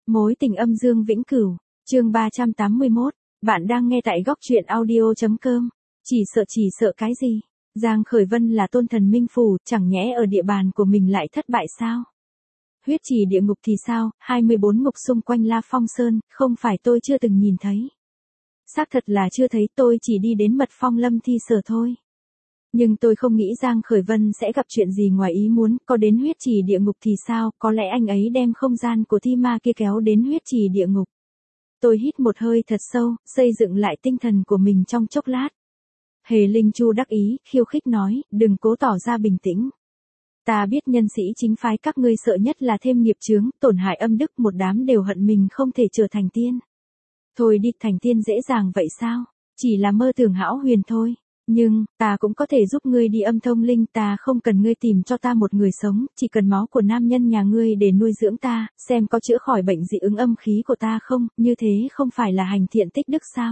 Mối tình âm dương vĩnh cửu, chương 381, bạn đang nghe tại góc truyện audio.com. Chỉ sợ cái gì? Giang Khởi Vân là tôn thần minh phù, chẳng nhẽ ở địa bàn của mình lại thất bại sao? Huyết trì địa ngục thì sao, 24 ngục xung quanh La Phong Sơn, không phải tôi chưa từng nhìn thấy. Xác thật là chưa thấy, tôi chỉ đi đến Mật Phong Lâm Thi Sở thôi. Nhưng tôi không nghĩ Giang Khởi Vân sẽ gặp chuyện gì ngoài ý muốn, có đến huyết trì địa ngục thì sao, có lẽ anh ấy đem không gian của thi ma kia kéo đến huyết trì địa ngục. Tôi hít một hơi thật sâu, xây dựng lại tinh thần của mình trong chốc lát. Hề Linh Chu đắc ý, khiêu khích nói, đừng cố tỏ ra bình tĩnh. Ta biết nhân sĩ chính phái các ngươi sợ nhất là thêm nghiệp chướng, tổn hại âm đức, một đám đều hận mình không thể trở thành tiên. Thôi đi, thành tiên dễ dàng vậy sao? Chỉ là mơ tưởng hão huyền thôi. Nhưng, ta cũng có thể giúp ngươi đi âm thông linh, ta không cần ngươi tìm cho ta một người sống, chỉ cần máu của nam nhân nhà ngươi để nuôi dưỡng ta, xem có chữa khỏi bệnh dị ứng âm khí của ta không, như thế không phải là hành thiện tích đức sao?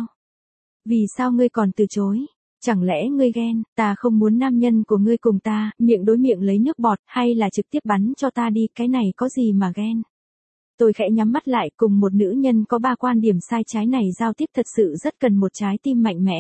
Vì sao ngươi còn từ chối? Chẳng lẽ ngươi ghen, ta không muốn nam nhân của ngươi cùng ta, miệng đối miệng lấy nước bọt, hay là trực tiếp bắn cho ta đi, cái này có gì mà ghen? Tôi khẽ nhắm mắt lại, cùng một nữ nhân có 3 quan điểm sai trái này giao tiếp thật sự rất cần một trái tim mạnh mẽ.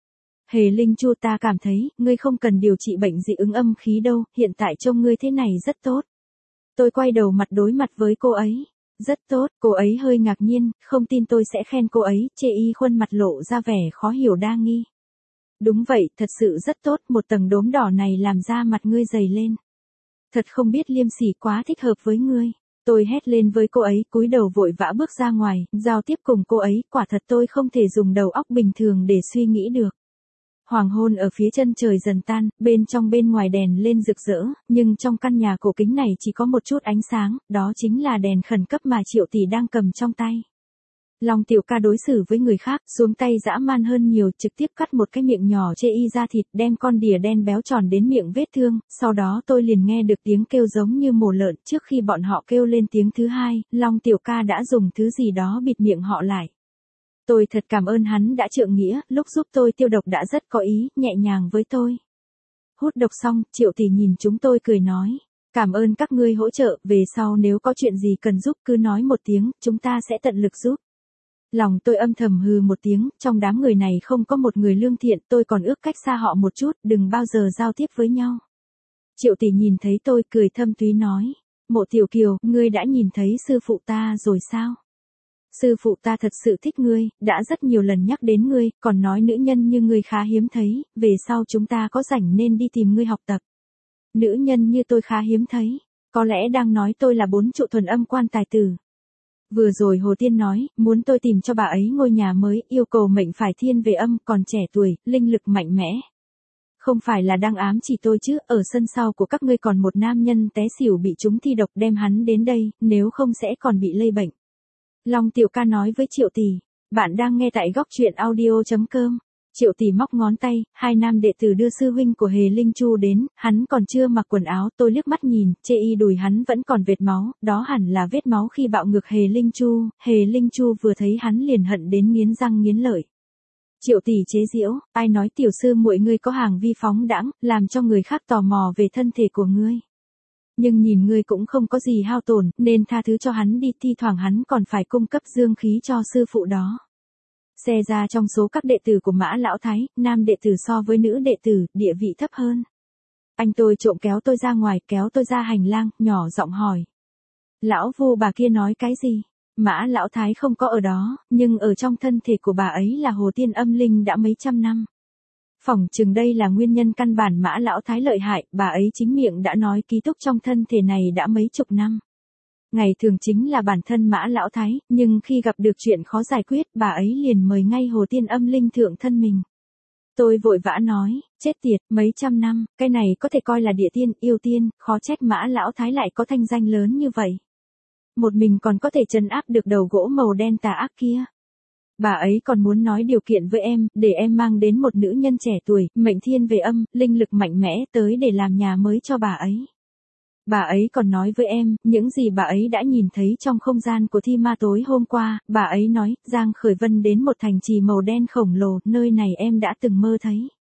Hề Linh Chu, ta cảm thấy, ngươi không cần điều trị bệnh dị ứng âm khí đâu, hiện tại trông ngươi thế này rất tốt. Tôi quay đầu mặt đối mặt với cô ấy. Rất tốt, cô ấy hơi ngạc nhiên, không tin tôi sẽ khen cô ấy, chê y khuôn mặt lộ ra vẻ khó hiểu đa nghi. Đúng vậy, thật sự rất tốt, một tầng đốm đỏ này làm da mặt ngươi dày lên. Thật không biết liêm sỉ, quá thích hợp với ngươi. Tôi hét lên với cô ấy, cúi đầu vội vã bước ra ngoài, giao tiếp cùng cô ấy, quả thật tôi không thể dùng đầu óc bình thường để suy nghĩ được. Hoàng hôn ở phía chân trời dần tan, bên trong bên ngoài đèn lên rực rỡ, nhưng trong căn nhà cổ kính này chỉ có một chút ánh sáng, đó chính là đèn khẩn cấp mà Triệu Tỷ đang cầm trong tay. Long Tiểu Ca đối xử với người khác, xuống tay dã man hơn nhiều, trực tiếp cắt một cái miệng nhỏ chê y ra thịt, đem con đỉa đen béo tròn đến miệng vết thương, sau đó tôi liền nghe được tiếng kêu giống như mổ lợn, trước khi bọn họ kêu lên tiếng thứ hai, Long Tiểu Ca đã dùng thứ gì đó bịt miệng họ lại. Tôi thật cảm ơn hắn đã trượng nghĩa, lúc giúp tôi tiêu độc đã rất có ý, nhẹ nhàng với tôi. Hút độc xong, Triệu Tỷ nhìn chúng tôi cười nói, cảm ơn các ngươi hỗ trợ, về sau nếu có chuyện gì cần giúp cứ nói một tiếng, chúng ta sẽ tận lực giúp. Lòng tôi âm thầm hừ một tiếng, trong đám người này không có một người lương thiện, tôi còn ước cách xa họ một chút, đừng bao giờ giao tiếp với nhau. Triệu Tỷ nhìn thấy tôi cười thâm túy nói, Mộ Tiểu Kiều, ngươi đã nhìn thấy sư phụ ta rồi sao? Sư phụ ta thật sự thích ngươi, đã rất nhiều lần nhắc đến ngươi, còn nói nữ nhân như ngươi khá hiếm thấy, về sau chúng ta có rảnh nên đi tìm ngươi học tập. Nữ nhân như tôi khá hiếm thấy, có lẽ đang nói tôi là 4 trụ thuần âm quan tài tử. Vừa rồi Hồ Tiên nói, muốn tôi tìm cho bà ấy ngôi nhà mới, yêu cầu mệnh phải thiên về âm, còn trẻ tuổi, linh lực mạnh mẽ. Không phải là đang ám chỉ tôi chứ, ở sân sau của các ngươi còn một nam nhân té xỉu bị trúng thi độc, đem hắn đến đây, nếu không sẽ còn bị lây bệnh. Long Tiểu Ca nói với Triệu Tỷ, bạn đang nghe tại góc truyện audio.com. Triệu Tỷ móc ngón tay, 2 nam đệ tử đưa sư huynh của Hề Linh Chu đến, hắn còn chưa mặc quần áo, tôi liếc mắt nhìn, chê y đùi hắn vẫn còn vệt máu, đó hẳn là vết máu khi bạo ngược Hề Linh Chu vừa thấy hắn liền hận đến nghiến răng nghiến lợi. Triệu Tỷ chế giễu, ai nói tiểu sư muội ngươi có hàng vi phóng đãng, làm cho người khác tò mò về thân thể của ngươi. Nhưng nhìn ngươi cũng không có gì hao tổn, nên tha thứ cho hắn đi, thi thoảng hắn còn phải cung cấp dương khí cho sư phụ đó. Xe ra trong số các đệ tử của Mã Lão Thái, nam đệ tử so với nữ đệ tử, địa vị thấp hơn. Anh tôi trộm kéo tôi ra ngoài, kéo tôi ra hành lang, nhỏ giọng hỏi. Lão Vu bà kia nói cái gì? Mã Lão Thái không có ở đó, nhưng ở trong thân thể của bà ấy là Hồ Tiên âm linh đã mấy trăm năm. Phỏng chừng đây là nguyên nhân căn bản Mã Lão Thái lợi hại, bà ấy chính miệng đã nói ký túc trong thân thể này đã mấy chục năm. Ngày thường chính là bản thân Mã Lão Thái, nhưng khi gặp được chuyện khó giải quyết, bà ấy liền mời ngay Hồ Tiên âm linh thượng thân mình. Tôi vội vã nói, chết tiệt, mấy trăm năm, cái này có thể coi là địa tiên, yêu tiên, khó trách Mã Lão Thái lại có thanh danh lớn như vậy. Một mình còn có thể trấn áp được đầu gỗ màu đen tà ác kia. Bà ấy còn muốn nói điều kiện với em, để em mang đến một nữ nhân trẻ tuổi, mệnh thiên về âm, linh lực mạnh mẽ tới để làm nhà mới cho bà ấy. Bà ấy còn nói với em, những gì bà ấy đã nhìn thấy trong không gian của thi ma tối hôm qua, bà ấy nói, Giang Khởi Vân đến một thành trì màu đen khổng lồ, nơi này em đã từng mơ thấy.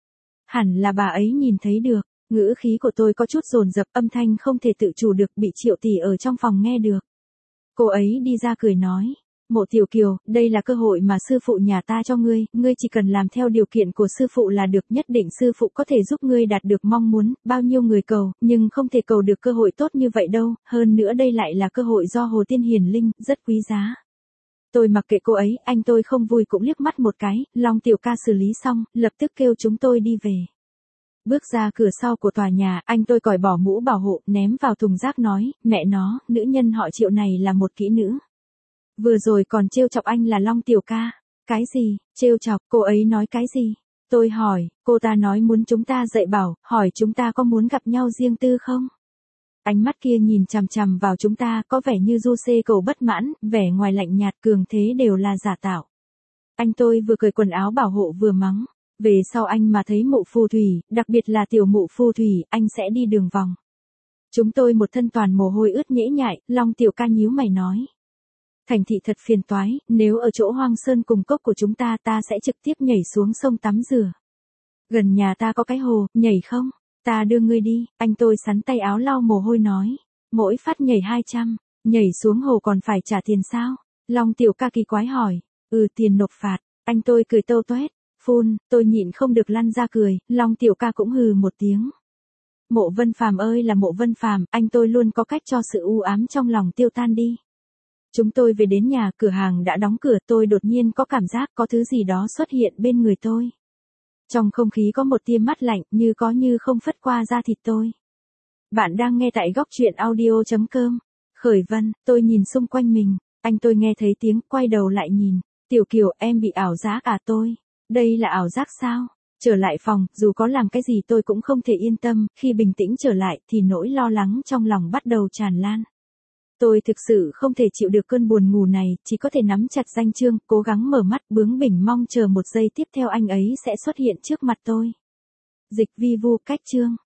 Hẳn là bà ấy nhìn thấy được, ngữ khí của tôi có chút dồn dập, âm thanh không thể tự chủ được, bị Triệu Tỷ ở trong phòng nghe được. Cô ấy đi ra cười nói. Mộ Tiểu Kiều, đây là cơ hội mà sư phụ nhà ta cho ngươi chỉ cần làm theo điều kiện của sư phụ là được, nhất định sư phụ có thể giúp ngươi đạt được mong muốn, bao nhiêu người cầu, nhưng không thể cầu được cơ hội tốt như vậy đâu, hơn nữa đây lại là cơ hội do Hồ Tiên Hiền Linh, rất quý giá. Tôi mặc kệ cô ấy, anh tôi không vui cũng liếc mắt một cái, Long tiểu ca xử lý xong, lập tức kêu chúng tôi đi về. Bước ra cửa sau của tòa nhà, anh tôi cởi bỏ mũ bảo hộ, ném vào thùng rác nói, mẹ nó, nữ nhân họ Triệu này là một kỹ nữ. Vừa rồi còn trêu chọc anh là Long tiểu ca. Cái gì, trêu chọc, cô ấy nói cái gì? Tôi hỏi, cô ta nói muốn chúng ta dạy bảo, hỏi chúng ta có muốn gặp nhau riêng tư không? Ánh mắt kia nhìn chằm chằm vào chúng ta, có vẻ như du xê cầu bất mãn, vẻ ngoài lạnh nhạt cường thế đều là giả tạo. Anh tôi vừa cởi quần áo bảo hộ vừa mắng. Về sau anh mà thấy Mộ Phù Thủy, đặc biệt là tiểu Mộ Phù Thủy, anh sẽ đi đường vòng. Chúng tôi một thân toàn mồ hôi ướt nhễ nhại, Long tiểu ca nhíu mày nói. Thành thị thật phiền toái, nếu ở chỗ hoang sơn cùng cốc của chúng ta sẽ trực tiếp nhảy xuống sông tắm rửa. Gần nhà ta có cái hồ, nhảy không? Ta đưa ngươi đi, anh tôi sắn tay áo lau mồ hôi nói. Mỗi phát nhảy 200, nhảy xuống hồ còn phải trả tiền sao? Long tiểu ca kỳ quái hỏi. Tiền nộp phạt, anh tôi cười tâu toét. Phun, tôi nhịn không được lăn ra cười, Long tiểu ca cũng hừ một tiếng. Mộ Vân Phàm ơi là Mộ Vân Phàm, anh tôi luôn có cách cho sự u ám trong lòng tiêu tan đi. Chúng tôi về đến nhà, cửa hàng đã đóng cửa, tôi đột nhiên có cảm giác có thứ gì đó xuất hiện bên người tôi. Trong không khí có một tia mát lạnh, như có như không phất qua da thịt tôi. Bạn đang nghe tại góc truyện audio.com. Khởi Vân, tôi nhìn xung quanh mình, anh tôi nghe thấy tiếng, quay đầu lại nhìn. Tiểu Kiều, em bị ảo giác à? Tôi. Đây là ảo giác sao? Trở lại phòng, dù có làm cái gì tôi cũng không thể yên tâm, khi bình tĩnh trở lại thì nỗi lo lắng trong lòng bắt đầu tràn lan. Tôi thực sự không thể chịu được cơn buồn ngủ này, chỉ có thể nắm chặt ranh chương, cố gắng mở mắt bướng bỉnh mong chờ một giây tiếp theo anh ấy sẽ xuất hiện trước mặt tôi. Dịch vi vu cách chương.